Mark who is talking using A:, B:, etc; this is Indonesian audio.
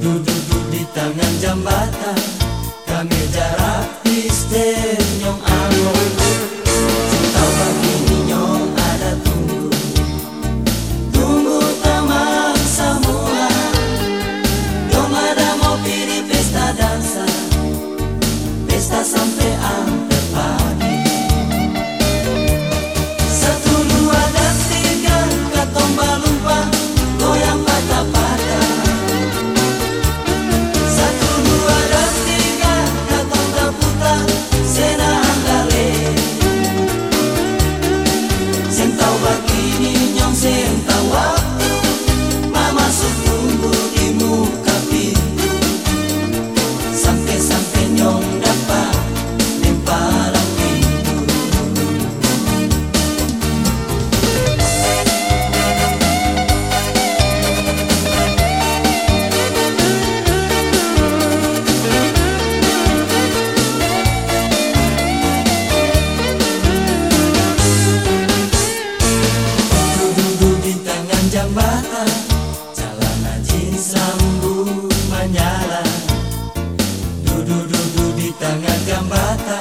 A: Duduk di tangan jambatan, kami jarak isten nyong angon. Cinta bagi nyong ada tunggu, tunggu tamang semua. Nyong ada mau pilih pesta dansa, pesta sampai ampe pagi. 1, 2 dan 3 katong balumpang goyang patah-patah. 1, 2 dan 3 katong daputan sena andale. Seng tau begini nyong seng tau waktu, mama tunggu di muka pintu. Sampai nyong dapat lemparan pintu. Duduk di tangan jambatan, celana jeans rambut menyala. Duduk di tangan jambatan,